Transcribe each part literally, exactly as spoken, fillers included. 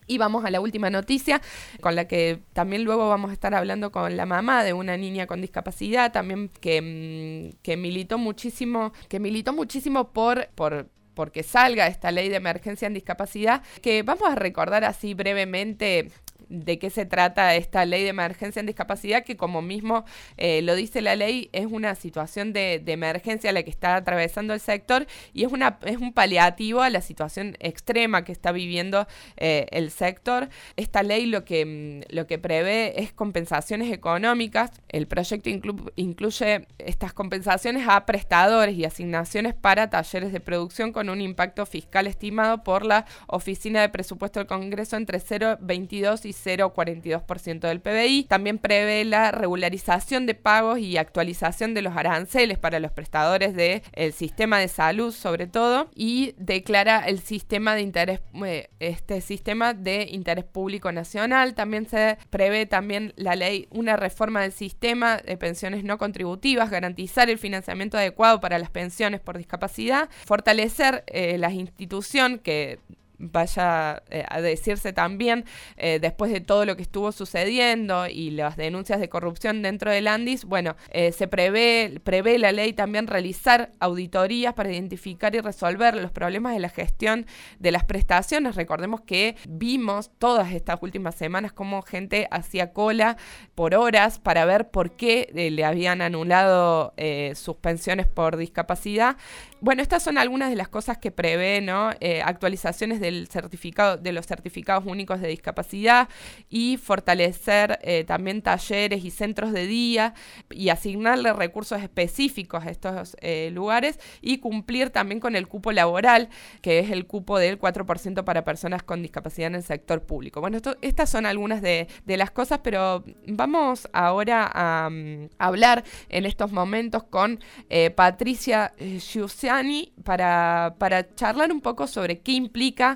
Y vamos a la última noticia, con la que también luego vamos a estar hablando con la mamá de una niña con discapacidad, también que, que militó muchísimo, que militó muchísimo por, por porque salga esta ley de emergencia en discapacidad, que vamos a recordar así brevemente de qué se trata esta ley de emergencia en discapacidad, que como mismo eh, lo dice la ley, es una situación de, de emergencia la que está atravesando el sector y es, una, es un paliativo a la situación extrema que está viviendo eh, el sector. Esta ley lo que, lo que prevé es compensaciones económicas. El proyecto inclu- incluye estas compensaciones a prestadores y asignaciones para talleres de producción con un impacto fiscal estimado por la Oficina de Presupuesto del Congreso entre cero coma veintidós y cero coma cuarenta y dos por ciento del P B I. También prevé la regularización de pagos y actualización de los aranceles para los prestadores del sistema de salud, sobre todo, y declara el sistema de interés, este sistema de interés público nacional. También se prevé también la ley una reforma del sistema de pensiones no contributivas, garantizar el financiamiento adecuado para las pensiones por discapacidad, fortalecer eh, la institución que vaya eh, a decirse también, eh, después de todo lo que estuvo sucediendo y las denuncias de corrupción dentro del ANDIS, bueno, eh, se prevé, prevé la ley también realizar auditorías para identificar y resolver los problemas de la gestión de las prestaciones. Recordemos que vimos todas estas últimas semanas cómo gente hacía cola por horas para ver por qué eh, le habían anulado eh, sus pensiones por discapacidad. Bueno, estas son algunas de las cosas que prevé, ¿no? Eh, actualizaciones del certificado, de los certificados únicos de discapacidad y fortalecer eh, también talleres y centros de día y asignarle recursos específicos a estos eh, lugares y cumplir también con el cupo laboral, que es el cupo del cuatro por ciento para personas con discapacidad en el sector público. Bueno, esto, estas son algunas de, de las cosas, pero vamos ahora a, um, a hablar en estos momentos con eh, Patricia Giussiani para, para charlar un poco sobre qué implica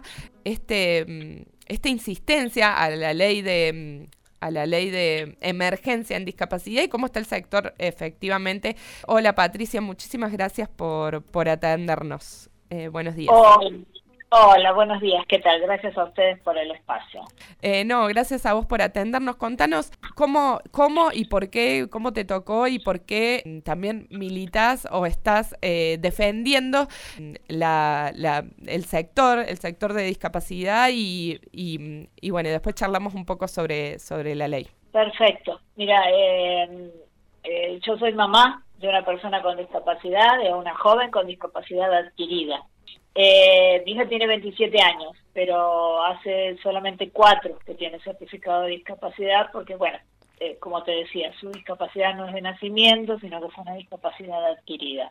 este, esta insistencia a la ley de a la ley de emergencia en discapacidad y cómo está el sector efectivamente. Hola Patricia, muchísimas gracias por, por atendernos. Eh, buenos días. Oh. Hola, buenos días, ¿qué tal? Gracias a ustedes por el espacio. Eh, no, gracias a vos por atendernos. Contanos cómo, cómo y por qué, cómo te tocó y por qué también militas o estás eh, defendiendo la, la, el sector, el sector de discapacidad y, y, y bueno, después charlamos un poco sobre, sobre la ley. Perfecto. Mira, eh, eh, yo soy mamá de una persona con discapacidad, de una joven con discapacidad adquirida. Eh, mi hija tiene veintisiete años, pero hace solamente cuatro que tiene certificado de discapacidad porque, bueno, eh, como te decía, su discapacidad no es de nacimiento, sino que fue una discapacidad adquirida.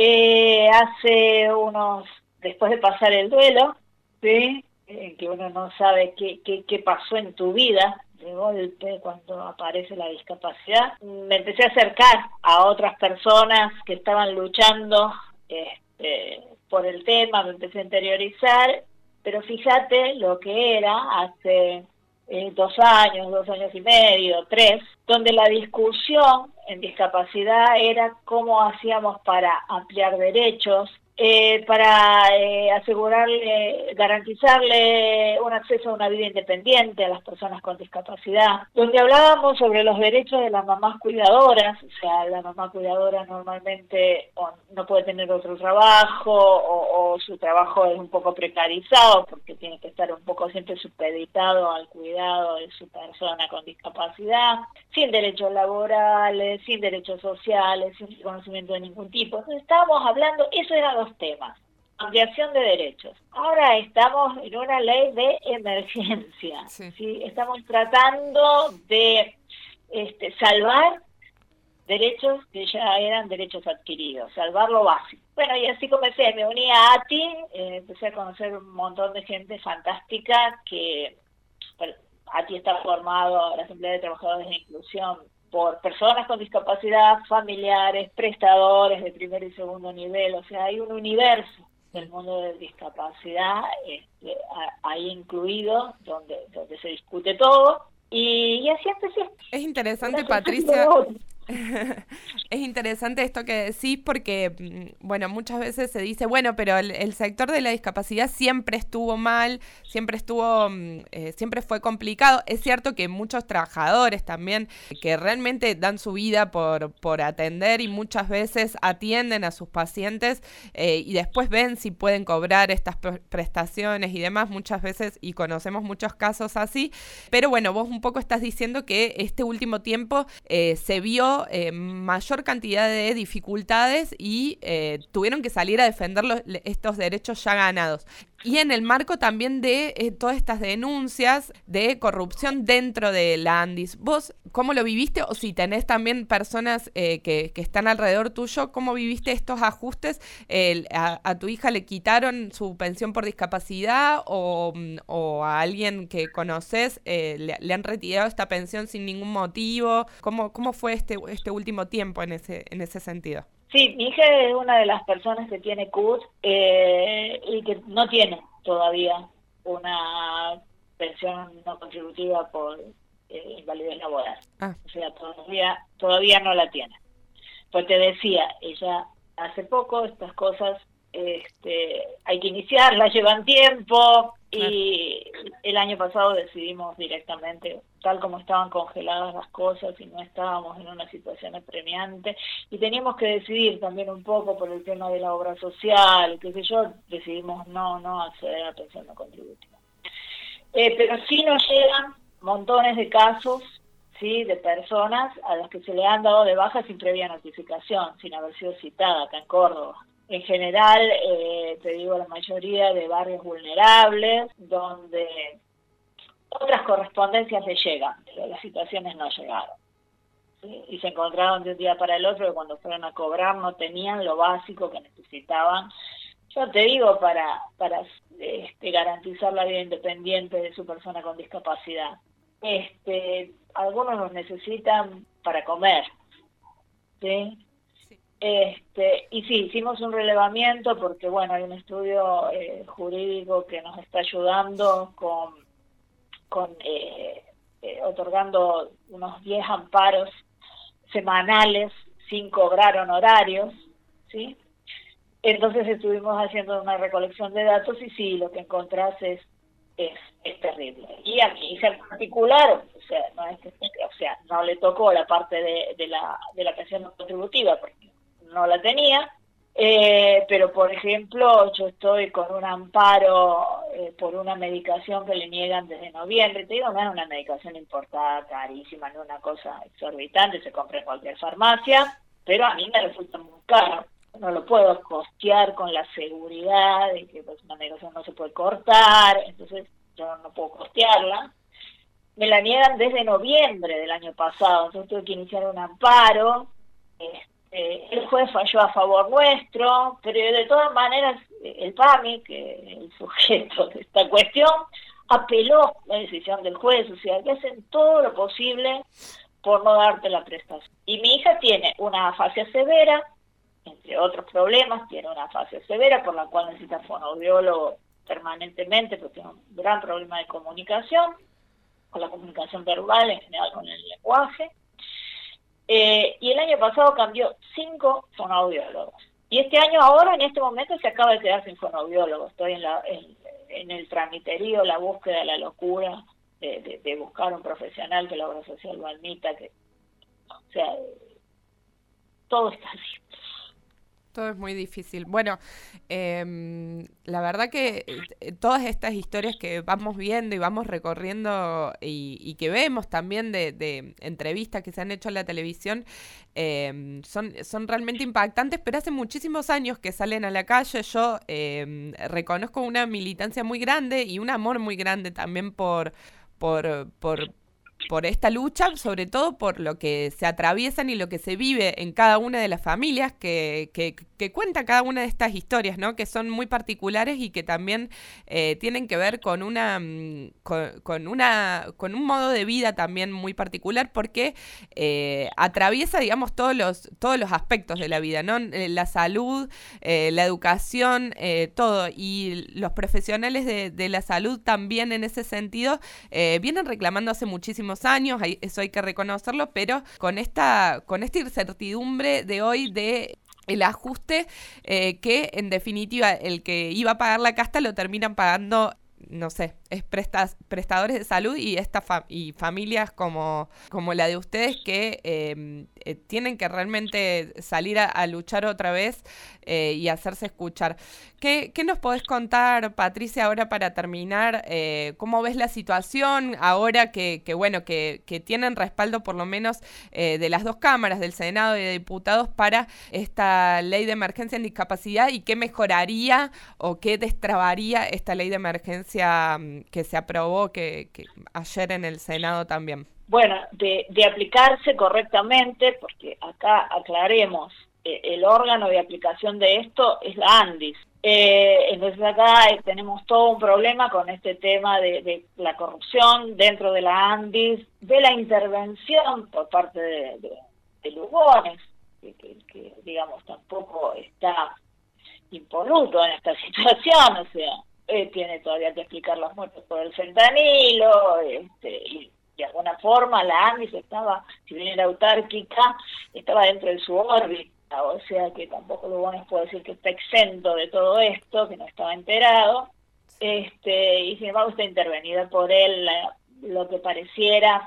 Eh, hace unos, después de pasar el duelo, ¿sí? Eh, que uno no sabe qué, qué, qué pasó en tu vida, de golpe, cuando aparece la discapacidad, me empecé a acercar a otras personas que estaban luchando este, por el tema, me empecé a interiorizar, pero fíjate lo que era hace eh, dos años, dos años y medio, tres, donde la discusión en discapacidad era cómo hacíamos para ampliar derechos, eh, para eh, asegurarle, garantizarle un acceso a una vida independiente a las personas con discapacidad, donde hablábamos sobre los derechos de las mamás cuidadoras, o sea, la mamá cuidadora normalmente no puede tener otro trabajo o, o su trabajo es un poco precarizado porque tiene que estar un poco siempre supeditado al cuidado de su persona con discapacidad, sin derechos laborales, sin derechos sociales, sin reconocimiento de ningún tipo. Entonces estábamos hablando, eso eran los temas, ampliación de derechos. Ahora estamos en una ley de emergencia, sí. ¿Sí? Estamos tratando de este, salvar derechos que ya eran derechos adquiridos, salvar lo básico. Bueno, y así comencé, me uní a ATI, eh, empecé a conocer un montón de gente fantástica que, bueno, ATI está formado, la Asamblea de Trabajadores de Inclusión, por personas con discapacidad, familiares, prestadores de primer y segundo nivel, o sea, hay un universo del mundo de discapacidad este, ahí incluido, donde, donde se discute todo, y, y así empecé. Es interesante, Patricia, Es interesante esto que decís porque, bueno, muchas veces se dice, bueno, pero el, el sector de la discapacidad siempre estuvo mal, siempre estuvo, eh, siempre fue complicado. Es cierto que muchos trabajadores también que realmente dan su vida por, por atender y muchas veces atienden a sus pacientes eh, y después ven si pueden cobrar estas prestaciones y demás, muchas veces, y conocemos muchos casos así. Pero bueno, vos un poco estás diciendo que este último tiempo eh, se vio Eh, mayor cantidad de dificultades y eh, tuvieron que salir a defender los, estos derechos ya ganados. Y en el marco también de eh, todas estas denuncias de corrupción dentro de la ANDIS. ¿Vos cómo lo viviste? O si tenés también personas eh, que, que están alrededor tuyo, ¿cómo viviste estos ajustes? Eh, a, ¿A tu hija le quitaron su pensión por discapacidad o, o a alguien que conoces eh, le, le han retirado esta pensión sin ningún motivo? ¿Cómo, cómo fue este, este último tiempo en ese, en ese sentido? Sí, mi hija es una de las personas que tiene C U S eh, y que no tiene todavía una pensión no contributiva por eh, invalidez laboral. Ah. O sea, todavía todavía no la tiene. Pues te decía, ella hace poco estas cosas este, hay que iniciarlas, llevan tiempo y el año pasado decidimos directamente, tal como estaban congeladas las cosas y no estábamos en una situación apremiante y teníamos que decidir también un poco por el tema de la obra social, qué sé yo, decidimos no no acceder a la pensión no contributiva. Eh, pero sí nos llegan montones de casos, sí, de personas a las que se le han dado de baja sin previa notificación, sin haber sido citada acá en Córdoba. En general, eh, te digo, la mayoría de barrios vulnerables, donde otras correspondencias le llegan, pero las situaciones no llegaron. ¿Sí? Y se encontraron de un día para el otro que cuando fueron a cobrar no tenían lo básico que necesitaban. Yo te digo, para, para este, garantizar la vida independiente de su persona con discapacidad. Este, algunos los necesitan para comer, ¿sí? Este, y sí, hicimos un relevamiento porque, bueno, hay un estudio eh, jurídico que nos está ayudando con, con eh, eh, otorgando unos diez amparos semanales sin cobrar honorarios, ¿sí? Entonces estuvimos haciendo una recolección de datos y sí, lo que encontrás es, es, es terrible. Y a mi hija en particular, o sea, no es que, o sea, no le tocó la parte de, de la de la pensión no contributiva porque no la tenía, eh, pero por ejemplo yo estoy con un amparo eh, por una medicación que le niegan desde noviembre. Te digo, no es una medicación importada, carísima, no es una cosa exorbitante, se compra en cualquier farmacia, pero a mí me resulta muy caro. No lo puedo costear con la seguridad de que pues, una medicación no se puede cortar, entonces yo no puedo costearla. Me la niegan desde noviembre del año pasado, entonces tuve que iniciar un amparo. Este, Eh, el juez falló a favor nuestro, pero de todas maneras el P A M I, que es el sujeto de esta cuestión, apeló la decisión del juez, o sea, que hacen todo lo posible por no darte la prestación. Y mi hija tiene una afasia severa, entre otros problemas, tiene una afasia severa por la cual necesita fonoaudiólogo permanentemente, porque tiene un gran problema de comunicación, con la comunicación verbal, en general con el lenguaje. Eh, y el año pasado cambió cinco fonoaudiólogos. Y este año ahora, en este momento, se acaba de quedar sin fonoaudiólogo. Estoy en, la, en, en el tramiterío, la búsqueda de la locura de, de, de buscar un profesional que la obra social lo admita. Que, o sea, todo está así. Todo es muy difícil. Bueno, eh, la verdad que eh, todas estas historias que vamos viendo y vamos recorriendo y, y que vemos también de, de entrevistas que se han hecho en la televisión eh, son, son realmente impactantes, pero hace muchísimos años que salen a la calle. Yo eh, reconozco una militancia muy grande y un amor muy grande también por... por, por por esta lucha, sobre todo por lo que se atraviesan y lo que se vive en cada una de las familias que, que, que cuenta cada una de estas historias, ¿no? Que son muy particulares y que también eh, tienen que ver con una, con, con una, con un modo de vida también muy particular, porque eh, atraviesa, digamos, todos los, todos los aspectos de la vida, ¿no? La salud, eh, la educación, eh, todo. Y los profesionales de, de la salud también en ese sentido eh, vienen reclamando hace muchísimos años, hay, eso hay que reconocerlo, pero con esta, con esta incertidumbre de hoy de el ajuste eh, que en definitiva el que iba a pagar la casta lo terminan pagando, no sé, es prestas, prestadores de salud y esta fa y familias como, como la de ustedes que eh, eh, tienen que realmente salir a, a luchar otra vez eh, y hacerse escuchar. ¿Qué, qué nos podés contar, Patricia, ahora para terminar? Eh, ¿Cómo ves la situación ahora que, que bueno, que, que tienen respaldo por lo menos eh, de las dos cámaras, del Senado y de Diputados, para esta ley de emergencia en discapacidad, y qué mejoraría o qué destrabaría esta ley de emergencia que se aprobó que, que ayer en el Senado también? Bueno, de, de aplicarse correctamente, porque acá aclaremos, eh, el órgano de aplicación de esto es la ANDIS. Eh, entonces acá eh, tenemos todo un problema con este tema de, de la corrupción dentro de la ANDIS, de la intervención por parte de, de, de Lugones, que, que, que digamos tampoco está impoluto en esta situación, o sea, Eh, tiene todavía que explicar las muertes por el fentanilo, este, y de alguna forma la ANDIS estaba, si bien era autárquica, estaba dentro de su órbita, o sea que tampoco Lugones puede decir que está exento de todo esto, que no estaba enterado, este, y sin embargo está intervenida por él. La, lo que pareciera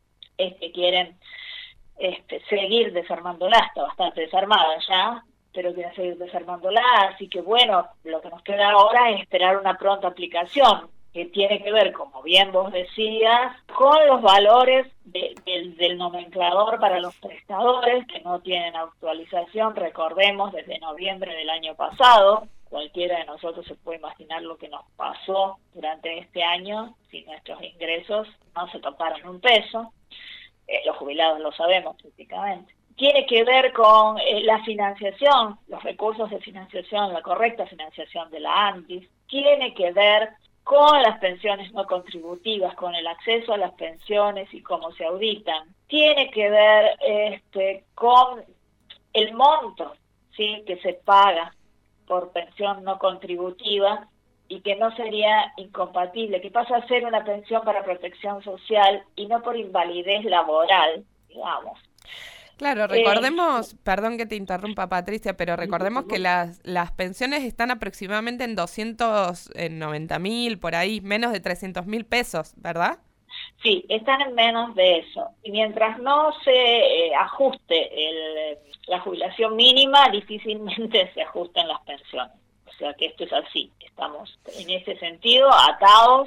es que quieren este, seguir desarmándola, está bastante desarmada ya, pero quieren seguir desarmándola, así que bueno, lo que nos queda ahora es esperar una pronta aplicación, que tiene que ver, como bien vos decías, con los valores de, de, del nomenclador para los prestadores, que no tienen actualización, recordemos, desde noviembre del año pasado. Cualquiera de nosotros se puede imaginar lo que nos pasó durante este año, si nuestros ingresos no se toparon un peso, eh, los jubilados lo sabemos prácticamente. Tiene que ver con eh, la financiación, los recursos de financiación, la correcta financiación de la ANDIS. Tiene que ver con las pensiones no contributivas, con el acceso a las pensiones y cómo se auditan. Tiene que ver este, con el monto, ¿sí?, que se paga por pensión no contributiva y que no sería incompatible, que pasa a ser una pensión para protección social y no por invalidez laboral, digamos. Claro, recordemos, eh, perdón que te interrumpa, Patricia, pero recordemos que las, las pensiones están aproximadamente en doscientos noventa mil, por ahí, menos de trescientos mil pesos, ¿verdad? Sí, están en menos de eso. Y mientras no se eh, ajuste el, la jubilación mínima, difícilmente se ajusten las pensiones. O sea que esto es así, estamos en ese sentido atados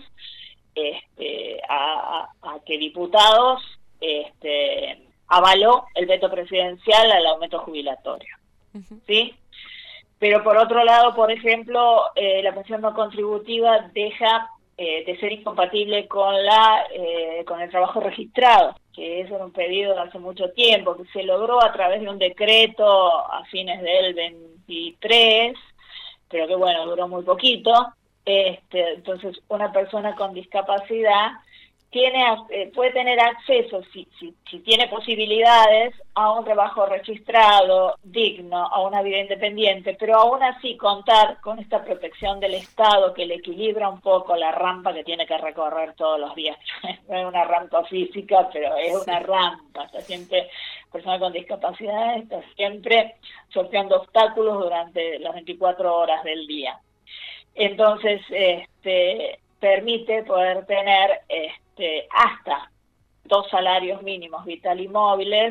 este, a, a, a que diputados este, avaló el veto presidencial al aumento jubilatorio, uh-huh. ¿sí? Pero por otro lado, por ejemplo, eh, la pensión no contributiva deja eh, de ser incompatible con la eh, con el trabajo registrado, que eso era un pedido de hace mucho tiempo, que se logró a través de un decreto a fines del veintitrés, pero que bueno, duró muy poquito. Este, entonces, una persona con discapacidad tiene eh, puede tener acceso, si, si, si tiene posibilidades, a un trabajo registrado, digno, a una vida independiente, pero aún así contar con esta protección del Estado que le equilibra un poco la rampa que tiene que recorrer todos los días. No es una rampa física, pero es una rampa. Está siempre, persona con discapacidad está siempre sorteando obstáculos durante las veinticuatro horas del día. Entonces, este permite poder tener este, hasta dos salarios mínimos vital y móviles,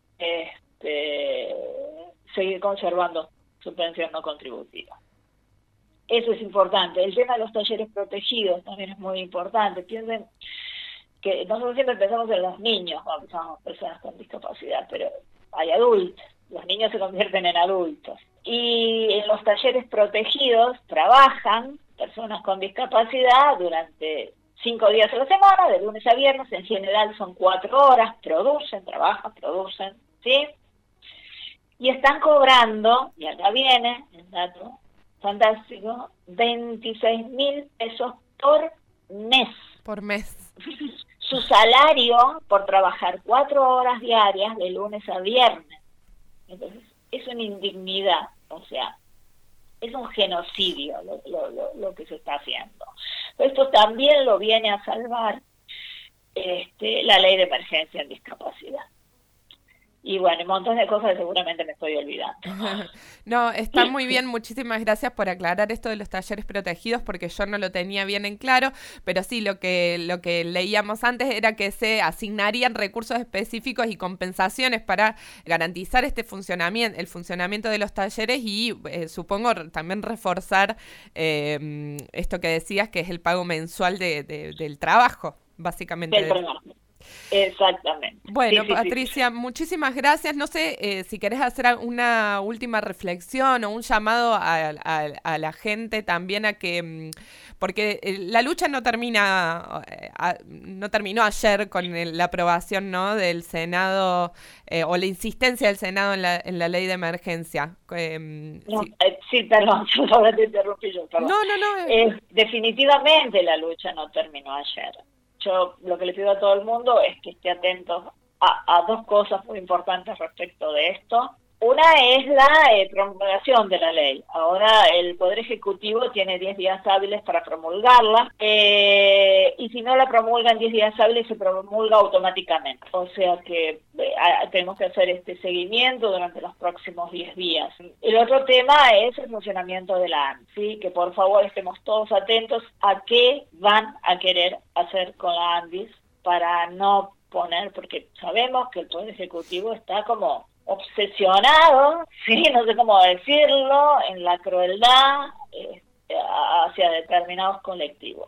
este, seguir conservando su pensión no contributiva. Eso es importante. El tema de los talleres protegidos también es muy importante. Piensen que nosotros siempre pensamos en los niños cuando pensamos en personas con discapacidad, pero hay adultos. Los niños se convierten en adultos. Y en los talleres protegidos trabajan personas con discapacidad durante cinco días a la semana, de lunes a viernes, en general son cuatro horas, producen, trabajan, producen, ¿sí? y están cobrando, y acá viene el dato fantástico, veintiséis mil pesos por mes. Por mes. Su salario por trabajar cuatro horas diarias de lunes a viernes. Entonces, es una indignidad, o sea, es un genocidio lo, lo, lo, lo que se está haciendo. Esto también lo viene a salvar este, la ley de emergencia en discapacidad. Y bueno, un montón de cosas que seguramente me estoy olvidando. No, está muy bien, muchísimas gracias por aclarar esto de los talleres protegidos, porque yo no lo tenía bien en claro, pero sí, lo que, lo que leíamos antes era que se asignarían recursos específicos y compensaciones para garantizar este funcionamiento, el funcionamiento de los talleres y eh, supongo también reforzar eh, esto que decías, que es el pago mensual de, de, del trabajo, básicamente. Del trabajo. Exactamente. Bueno, sí, sí, Patricia, sí. muchísimas gracias. No sé eh, si querés hacer una última reflexión o un llamado a, a, a la gente también a que, porque la lucha no termina, a, no terminó ayer con el, la aprobación, ¿no?, del Senado eh, o la insistencia del Senado en la, en la ley de emergencia. Eh, No, sí. eh, sí, perdón, ahora te interrumpí yo, perdón. No, no, no. Eh, definitivamente la lucha no terminó ayer. Yo lo que le pido a todo el mundo es que esté atentos a, a dos cosas muy importantes respecto de esto. Una es la eh, promulgación de la ley. Ahora el Poder Ejecutivo tiene diez días hábiles para promulgarla, eh, y si no la promulgan diez días hábiles, se promulga automáticamente. O sea que eh, tenemos que hacer este seguimiento durante los próximos diez días. El otro tema es el funcionamiento de la A N S, ¿sí? Que por favor estemos todos atentos a qué van a querer hacer con la A N D I S para no poner, porque sabemos que el Poder Ejecutivo está como obsesionado, sí, no sé cómo decirlo, en la crueldad eh, hacia determinados colectivos.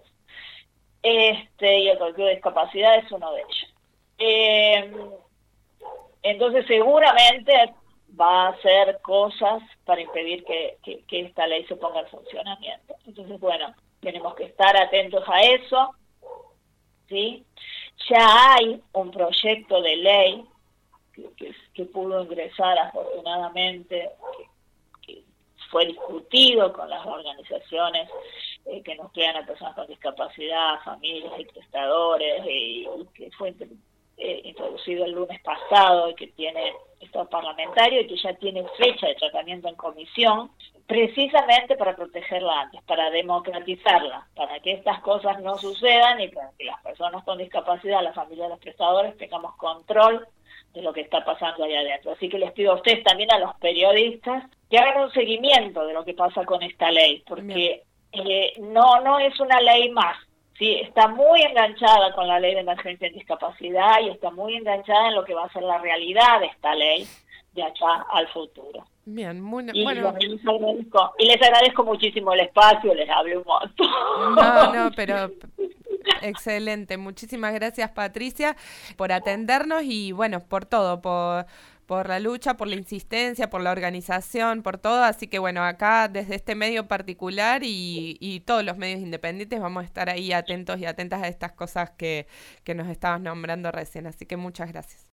Este, y el colectivo de discapacidad es uno de ellos. Eh, entonces seguramente va a hacer cosas para impedir que, que, que esta ley se ponga en funcionamiento. Entonces, bueno, tenemos que estar atentos a eso, ¿sí? Ya hay un proyecto de ley Que, que, que pudo ingresar afortunadamente, que, que fue discutido con las organizaciones eh, que nos crean a personas con discapacidad, familias y prestadores, y, y que fue eh, introducido el lunes pasado y que tiene estado parlamentario y que ya tiene fecha de tratamiento en comisión, precisamente para protegerla antes, para democratizarla, para que estas cosas no sucedan y para que las personas con discapacidad, las familias de los prestadores, tengamos control de lo que está pasando allá adentro. Así que les pido a ustedes, también a los periodistas, que hagan un seguimiento de lo que pasa con esta ley, porque eh, no no es una ley más, ¿sí? Está muy enganchada con la ley de emergencia en discapacidad y está muy enganchada en lo que va a ser la realidad de esta ley de acá al futuro. Bien, muy, y, bueno. Les agradezco, y les agradezco muchísimo el espacio, les hablé un montón. No, no, pero excelente. Muchísimas gracias, Patricia, por atendernos y bueno, por todo, por, por la lucha, por la insistencia, por la organización, por todo. Así que bueno, acá desde este medio particular y, y todos los medios independientes vamos a estar ahí atentos y atentas a estas cosas que, que nos estabas nombrando recién. Así que muchas gracias.